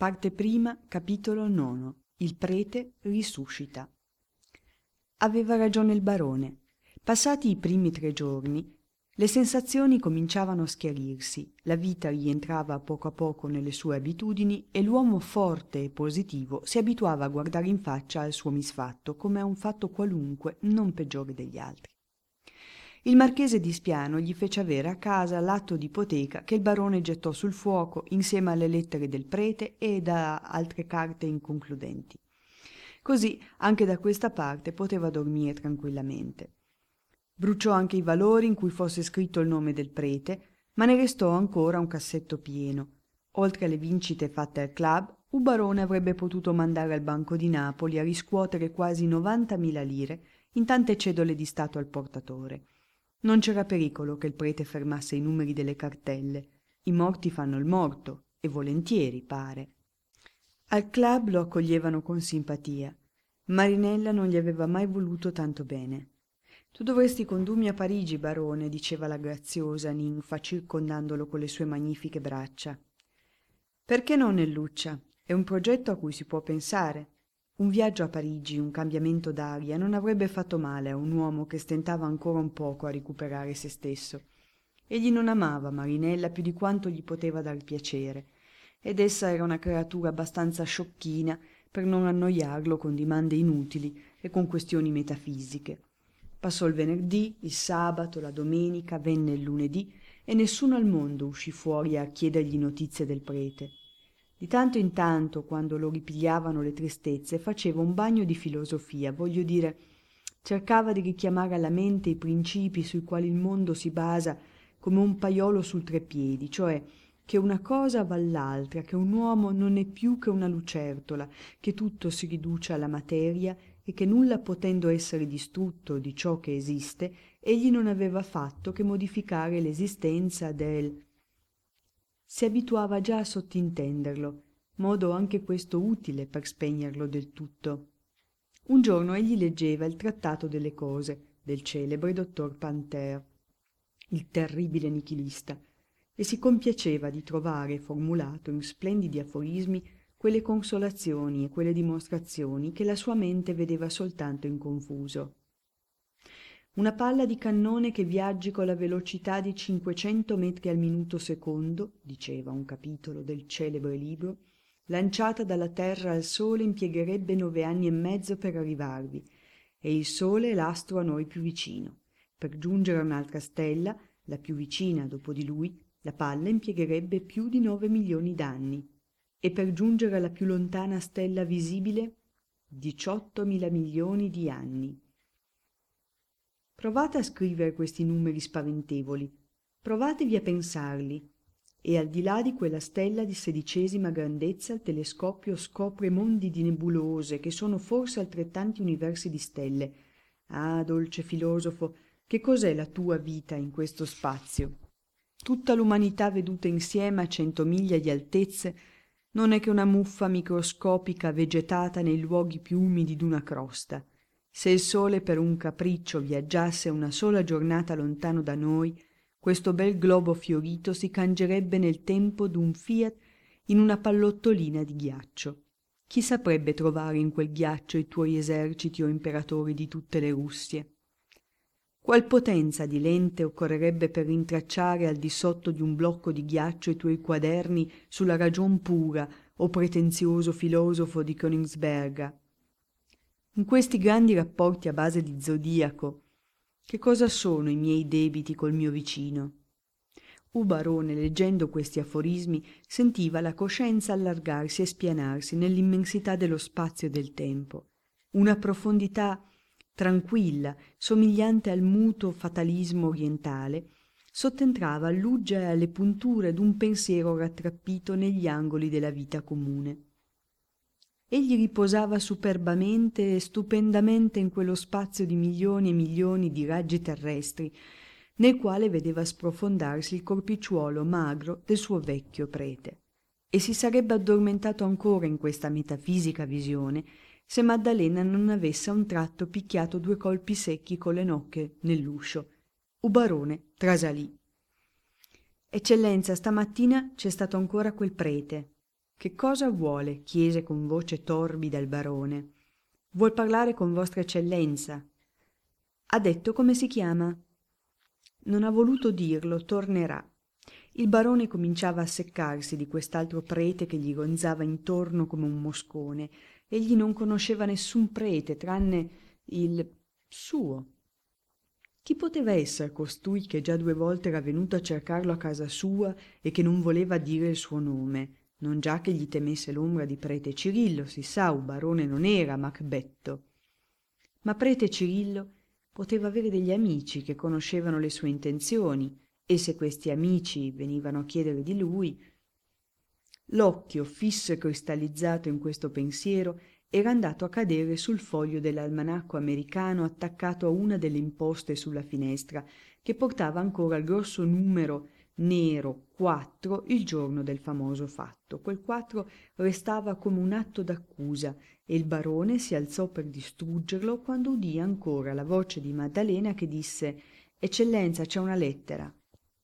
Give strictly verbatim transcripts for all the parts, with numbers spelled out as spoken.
Parte prima, capitolo nono. Il prete risuscita. Aveva ragione il barone. Passati i primi tre giorni, le sensazioni cominciavano a schiarirsi, la vita rientrava a poco a poco nelle sue abitudini e l'uomo forte e positivo si abituava a guardare in faccia al suo misfatto come a un fatto qualunque non peggiore degli altri. Il marchese di Spiano gli fece avere a casa l'atto d'ipoteca che il barone gettò sul fuoco insieme alle lettere del prete e da altre carte inconcludenti. Così anche da questa parte poteva dormire tranquillamente. Bruciò anche i valori in cui fosse scritto il nome del prete, ma ne restò ancora un cassetto pieno. Oltre alle vincite fatte al club, un barone avrebbe potuto mandare al Banco di Napoli a riscuotere quasi novantamila lire in tante cedole di Stato al portatore. Non c'era pericolo che il prete fermasse i numeri delle cartelle. I morti fanno il morto, e volentieri, pare. Al club lo accoglievano con simpatia. Marinella non gli aveva mai voluto tanto bene. «Tu dovresti condurmi a Parigi, barone», diceva la graziosa ninfa circondandolo con le sue magnifiche braccia. «Perché no, Nelluccia? È un progetto a cui si può pensare. Un viaggio a Parigi, un cambiamento d'aria, non avrebbe fatto male a un uomo che stentava ancora un poco a recuperare se stesso. Egli non amava Marinella più di quanto gli poteva dar piacere, ed essa era una creatura abbastanza sciocchina per non annoiarlo con dimande inutili e con questioni metafisiche. Passò il venerdì, il sabato, la domenica, venne il lunedì e nessuno al mondo uscì fuori a chiedergli notizie del prete. Di tanto in tanto, quando lo ripigliavano le tristezze, faceva un bagno di filosofia, voglio dire, cercava di richiamare alla mente i principi sui quali il mondo si basa come un paiolo sul treppiedi, cioè che una cosa val l'altra, che un uomo non è più che una lucertola, che tutto si riduce alla materia e che nulla potendo essere distrutto di ciò che esiste, egli non aveva fatto che modificare l'esistenza del... Si abituava già a sottintenderlo, modo anche questo utile per spegnerlo del tutto. Un giorno egli leggeva il Trattato delle cose del celebre dottor Panter, il terribile nichilista, e si compiaceva di trovare formulato in splendidi aforismi quelle consolazioni e quelle dimostrazioni che la sua mente vedeva soltanto in confuso. Una palla di cannone che viaggi con la velocità di cinquecento metri al minuto secondo, diceva un capitolo del celebre libro, lanciata dalla Terra al Sole impiegherebbe nove anni e mezzo per arrivarvi, e il Sole è l'astro a noi più vicino. Per giungere a un'altra stella, la più vicina dopo di lui, la palla impiegherebbe più di nove milioni d'anni, e per giungere alla più lontana stella visibile, diciottomila milioni di anni. Provate a scrivere questi numeri spaventevoli, provatevi a pensarli, e al di là di quella stella di sedicesima grandezza il telescopio scopre mondi di nebulose che sono forse altrettanti universi di stelle. Ah, dolce filosofo, che cos'è la tua vita in questo spazio? Tutta l'umanità veduta insieme a cento miglia di altezze non è che una muffa microscopica vegetata nei luoghi più umidi d'una crosta. Se il sole per un capriccio viaggiasse una sola giornata lontano da noi, questo bel globo fiorito si cangerebbe nel tempo d'un fiat in una pallottolina di ghiaccio. Chi saprebbe trovare in quel ghiaccio i tuoi eserciti o imperatori di tutte le Russie? Qual potenza di lente occorrerebbe per rintracciare al di sotto di un blocco di ghiaccio i tuoi quaderni sulla ragion pura, o pretenzioso filosofo di Königsberga? In questi grandi rapporti a base di zodiaco, che cosa sono i miei debiti col mio vicino? U barone, leggendo questi aforismi, sentiva la coscienza allargarsi e spianarsi nell'immensità dello spazio e del tempo, una profondità tranquilla, somigliante al muto fatalismo orientale, sottentrava all'uggia e alle punture d'un pensiero rattrappito negli angoli della vita comune. Egli riposava superbamente e stupendamente in quello spazio di milioni e milioni di raggi terrestri, nel quale vedeva sprofondarsi il corpicciuolo magro del suo vecchio prete, e si sarebbe addormentato ancora in questa metafisica visione se Maddalena non avesse a un tratto picchiato due colpi secchi con le nocche nell'uscio. U barone trasalì. «Eccellenza, stamattina c'è stato ancora quel prete». «Che cosa vuole?» chiese con voce torbida il barone. «Vuol parlare con vostra eccellenza». «Ha detto come si chiama?» «Non ha voluto dirlo, tornerà». Il barone cominciava a seccarsi di quest'altro prete che gli gonzava intorno come un moscone. Egli non conosceva nessun prete tranne il suo. Chi poteva essere costui che già due volte era venuto a cercarlo a casa sua e che non voleva dire il suo nome? Non già che gli temesse l'ombra di prete Cirillo, si sa, un barone non era Macbetto. Ma prete Cirillo poteva avere degli amici che conoscevano le sue intenzioni, e se questi amici venivano a chiedere di lui. L'occhio fisso e cristallizzato in questo pensiero era andato a cadere sul foglio dell'almanacco americano attaccato a una delle imposte sulla finestra, che portava ancora il grosso numero nero quattro il giorno del famoso fatto. Quel quattro restava come un atto d'accusa e il barone si alzò per distruggerlo quando udì ancora la voce di Maddalena che disse: «Eccellenza, c'è una lettera».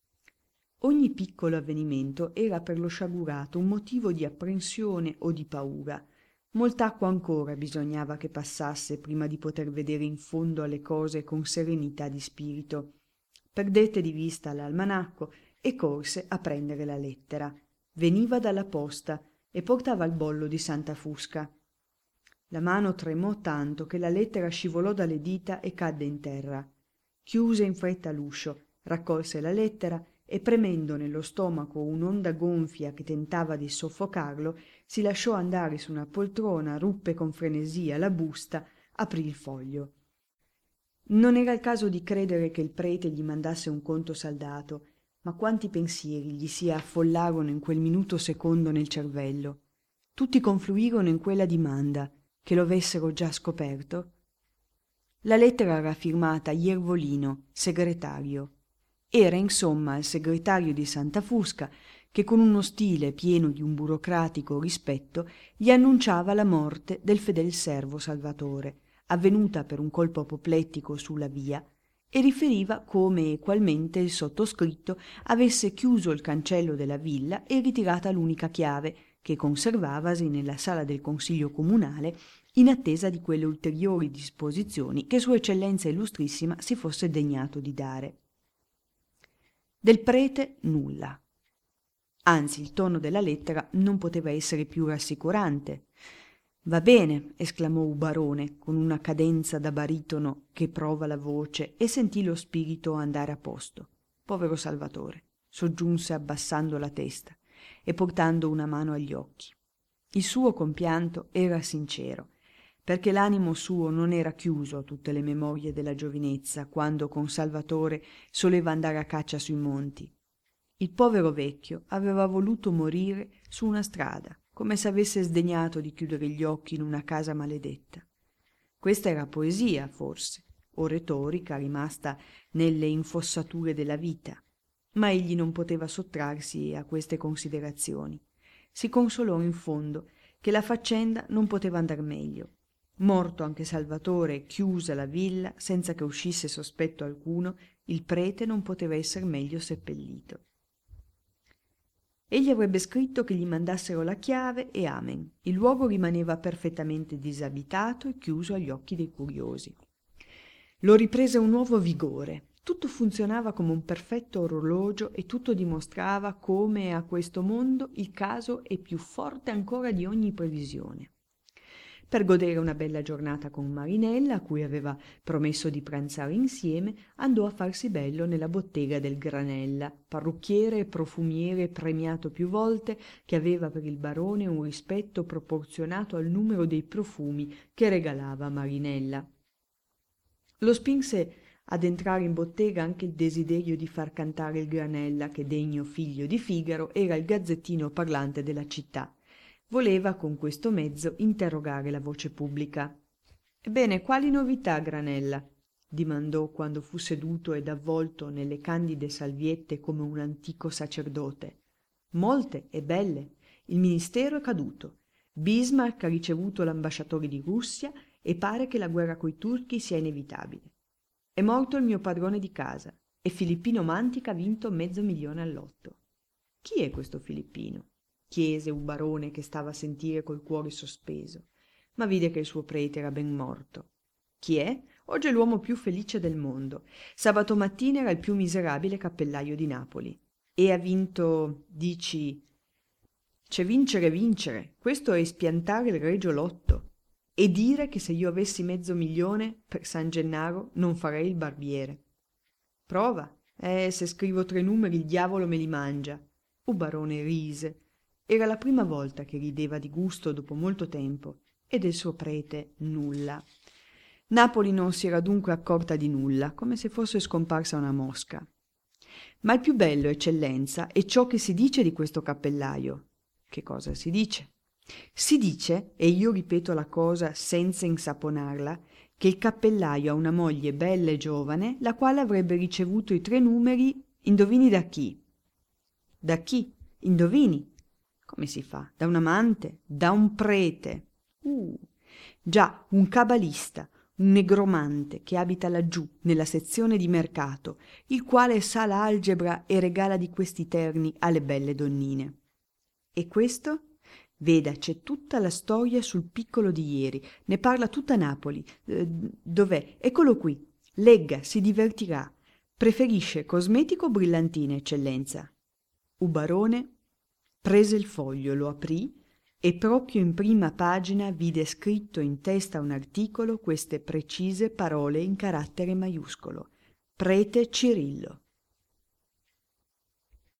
Ogni piccolo avvenimento era per lo sciagurato un motivo di apprensione o di paura. Molt'acqua ancora bisognava che passasse prima di poter vedere in fondo alle cose con serenità di spirito. Perdette di vista l'almanacco e corse a prendere la lettera. Veniva dalla posta e portava il bollo di Santa Fusca. La mano tremò tanto che la lettera scivolò dalle dita e cadde in terra. Chiuse in fretta l'uscio, raccolse la lettera e premendo nello stomaco un'onda gonfia che tentava di soffocarlo, si lasciò andare su una poltrona, ruppe con frenesia la busta, aprì il foglio. Non era il caso di credere che il prete gli mandasse un conto saldato, ma quanti pensieri gli si affollarono in quel minuto secondo nel cervello. Tutti confluirono in quella dimanda, che lo avessero già scoperto. La lettera era firmata Iervolino, segretario. Era insomma il segretario di Santa Fusca che con uno stile pieno di un burocratico rispetto gli annunciava la morte del fedel servo Salvatore, avvenuta per un colpo apoplettico sulla via, e riferiva come equalmente il sottoscritto avesse chiuso il cancello della villa e ritirata l'unica chiave che conservavasi nella sala del consiglio comunale in attesa di quelle ulteriori disposizioni che Sua Eccellenza Illustrissima si fosse degnato di dare. Del prete nulla. Anzi, il tono della lettera non poteva essere più rassicurante. «Va bene», esclamò Ubarone con una cadenza da baritono che prova la voce e sentì lo spirito andare a posto. «Povero Salvatore», soggiunse abbassando la testa e portando una mano agli occhi. Il suo compianto era sincero, perché l'animo suo non era chiuso a tutte le memorie della giovinezza, quando con Salvatore soleva andare a caccia sui monti. Il povero vecchio aveva voluto morire su una strada, come se avesse sdegnato di chiudere gli occhi in una casa maledetta. Questa era poesia, forse, o retorica rimasta nelle infossature della vita, ma egli non poteva sottrarsi a queste considerazioni. Si consolò in fondo che la faccenda non poteva andar meglio. Morto anche Salvatore, chiusa la villa, senza che uscisse sospetto alcuno, il prete non poteva esser meglio seppellito. Egli avrebbe scritto che gli mandassero la chiave e amen. Il luogo rimaneva perfettamente disabitato e chiuso agli occhi dei curiosi. Lo riprese un nuovo vigore. Tutto funzionava come un perfetto orologio e tutto dimostrava come a questo mondo il caso è più forte ancora di ogni previsione. Per godere una bella giornata con Marinella, a cui aveva promesso di pranzare insieme, andò a farsi bello nella bottega del Granella, parrucchiere e profumiere premiato più volte, che aveva per il barone un rispetto proporzionato al numero dei profumi che regalava a Marinella. Lo spinse ad entrare in bottega anche il desiderio di far cantare il Granella, che, degno figlio di Figaro, era il gazzettino parlante della città. Voleva con questo mezzo interrogare la voce pubblica. «Ebbene, quali novità, Granella?» dimandò quando fu seduto ed avvolto nelle candide salviette come un antico sacerdote. «Molte e belle. Il ministero è caduto. Bismarck ha ricevuto l'ambasciatore di Russia e pare che la guerra coi turchi sia inevitabile. È morto il mio padrone di casa e Filippino Mantica ha vinto mezzo milione al lotto». «Chi è questo Filippino?» chiese un barone che stava a sentire col cuore sospeso, ma vide che il suo prete era ben morto. Chi è? Oggi è l'uomo più felice del mondo. Sabato mattina era il più miserabile cappellaio di Napoli. E ha vinto, dici... C'è vincere vincere, questo è spiantare il regio lotto. E dire che se io avessi mezzo milione per San Gennaro non farei il barbiere. Prova. Eh, se scrivo tre numeri il diavolo me li mangia. Un barone rise. Era la prima volta che rideva di gusto dopo molto tempo, e del suo prete nulla. Napoli non si era dunque accorta di nulla, come se fosse scomparsa una mosca. Ma il più bello, eccellenza, è ciò che si dice di questo cappellaio. Che cosa si dice? Si dice, e io ripeto la cosa senza insaponarla, che il cappellaio ha una moglie bella e giovane, la quale avrebbe ricevuto i tre numeri, indovini da chi? Da chi? Indovini. Come si fa? Da un amante? Da un prete. Uh, già, un cabalista, un negromante che abita laggiù, nella sezione di mercato, il quale sa l'algebra e regala di questi terni alle belle donnine. E questo? Veda, c'è tutta la storia sul piccolo di ieri, ne parla tutta Napoli. Eh, dov'è? Eccolo qui. Legga, si divertirà. Preferisce cosmetico o brillantine, eccellenza? Un barone prese il foglio, lo aprì e proprio in prima pagina vide scritto in testa a un articolo queste precise parole in carattere maiuscolo: Prete Cirillo.